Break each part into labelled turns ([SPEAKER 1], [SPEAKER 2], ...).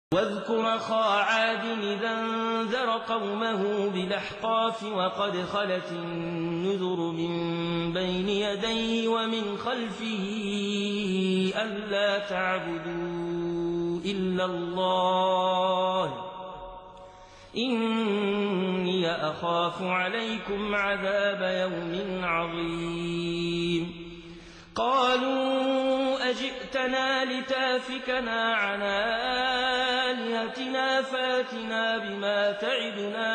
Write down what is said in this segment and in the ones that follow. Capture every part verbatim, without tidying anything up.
[SPEAKER 1] واذكر أخا عاد إذا انذر قومه بالأحقاف وقد خلت النذر من بين يديه ومن خلفه ألا تعبدوا إلا الله إني أخاف عليكم عذاب يوم عظيم. قالوا أجئتنا لتافكنا عن آلهتنا فاتنا بما تعدنا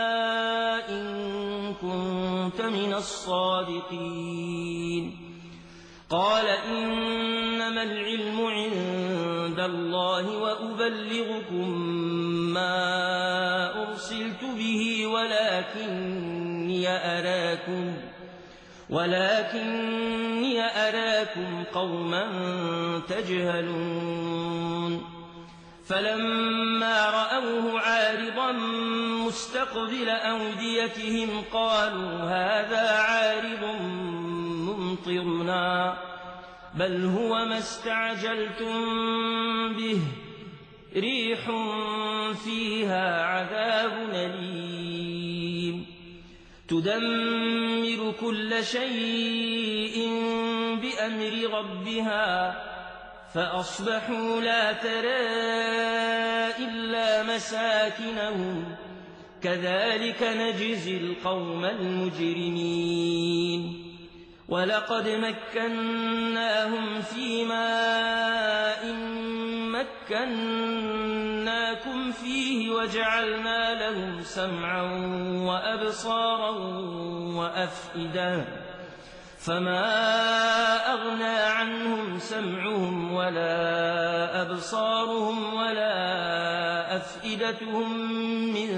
[SPEAKER 1] إن كنت من الصادقين. قال إنما العلم عند الله وأبلغكم ما أرسلت به ولكني أراكم ولكني أراكم قوما تجهلون. فلما رأوه عارضا مستقبل أوديتهم قالوا هذا عارض ممطرنا بل هو ما استعجلتم به ريح فيها عذاب أليم تدمر كل شيء بأمر ربها فأصبحوا لا ترى إلا مساكنهم كذلك نجزي القوم المجرمين. ولقد مكناهم في ماء مكناكم فيه وجعلنا لهم سمعا وأبصارا وأفئدة فما أغنى عنهم سمعهم ولا أبصارهم ولا أفئدتهم من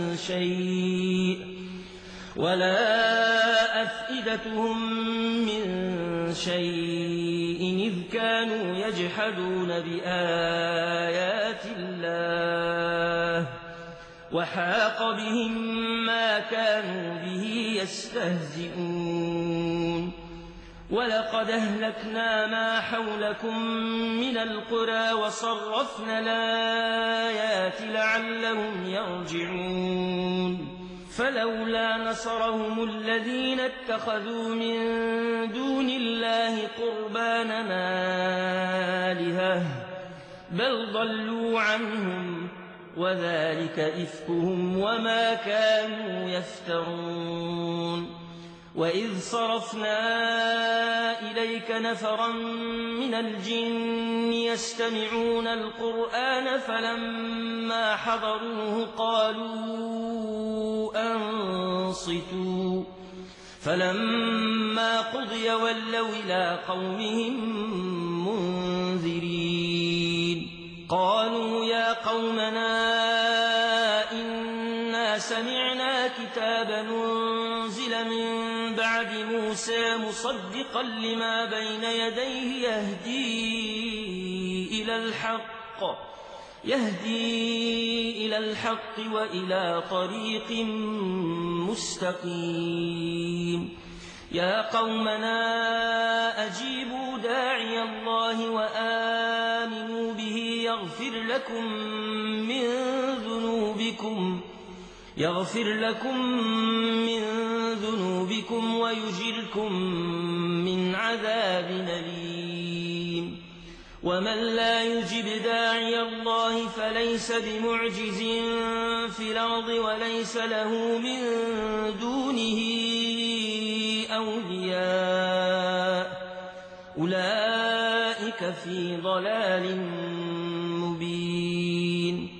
[SPEAKER 1] شيء ولا أفئدتهم من شيء إذ كانوا يجحدون بآيات الله وحاق بهم ما كانوا به يستهزئون. ولقد أهلكنا ما حولكم من القرى وصرفنا الآيات لعلهم يرجعون. فلولا نصرهم الذين اتخذوا من دون الله قربانا آلهة بل ضلوا عنهم وذلك إفكهم وما كانوا يفترون. وإذ صرفنا إليك نفرا من الجن يستمعون القرآن فلما حضروه قالوا أنصتوا فلما قضي ولوا إلى قومهم منذرين. قالوا يا قومنا إنا سمعنا كتابا أنزل من بعد موسى مصدقا لما بين يديه يهدي إلى الحق يهدي إلى الحق وإلى طريق مستقيم. يا قومنا أجيبوا داعي الله وآمنوا به يغفر لكم من ذنوبكم يغفر لكم من ذنوبكم ويجركم من عذاب أليم. ومن لا يجب داعي الله فليس بمعجز في الأرض وليس له من دونه أولياء أولئك في ضلال مبين.